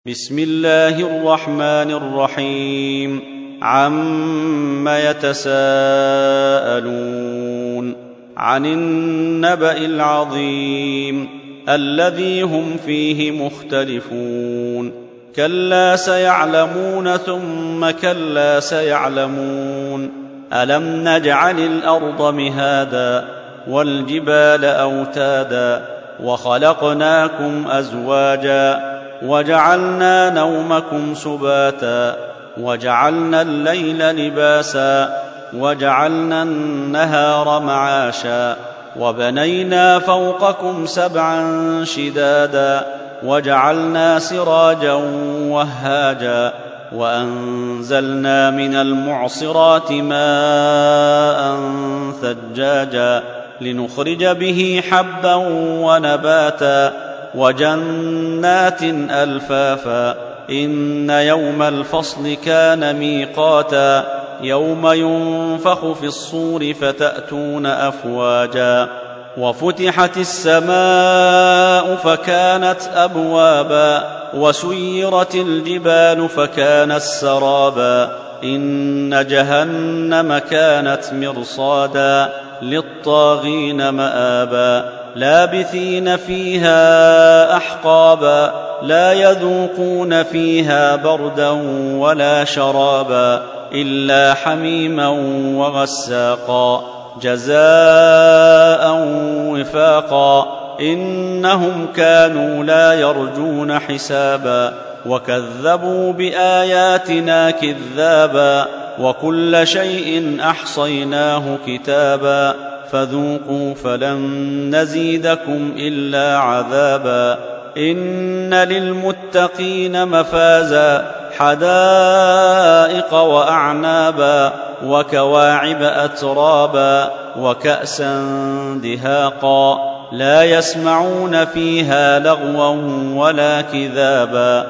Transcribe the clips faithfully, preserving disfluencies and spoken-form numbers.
بسم الله الرحمن الرحيم عم يتساءلون عن النبأ العظيم الذي هم فيه مختلفون كلا سيعلمون ثم كلا سيعلمون ألم نجعل الأرض مهادا والجبال أوتادا وخلقناكم أزواجا وجعلنا نومكم سباتا وجعلنا الليل لباسا وجعلنا النهار معاشا وبنينا فوقكم سبعا شدادا وجعلنا سراجا وهاجا وأنزلنا من المعصرات ماء ثجاجا لنخرج به حبا ونباتا وجنات ألفافا إن يوم الفصل كان ميقاتا يوم ينفخ في الصور فتأتون أفواجا وفتحت السماء فكانت أبوابا وسيرت الجبال فكانت سرابا إن جهنم كانت مرصادا للطاغين مآبا لابثين فيها أحقابا لا يذوقون فيها بردا ولا شرابا إلا حميما وغساقا جزاء وفاقا إنهم كانوا لا يرجون حسابا وكذبوا بآياتنا كذابا وكل شيء أحصيناه كتابا فذوقوا فلن نزيدكم إلا عذابا إن للمتقين مفازا حدائق وأعنابا وكواعب أترابا وكأسا دهاقا لا يسمعون فيها لغوا ولا كذابا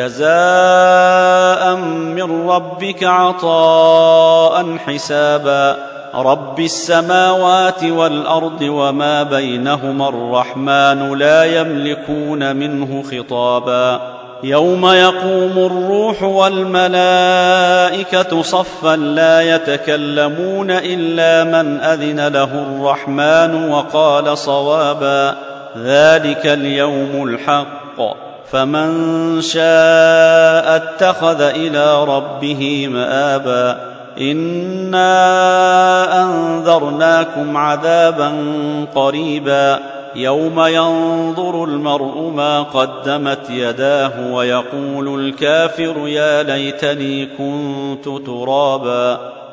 جزاء من ربك عطاء حسابا رب السماوات والأرض وما بينهما الرحمن لا يملكون منه خطابا يوم يقوم الروح والملائكة صفا لا يتكلمون إلا من أذن له الرحمن وقال صوابا ذلك اليوم الحق فمن شاء اتخذ إلى ربه مآبا إنا أنذرناكم عذابا قريبا يوم ينظر المرء ما قدمت يداه ويقول الكافر يا ليتني كنت ترابا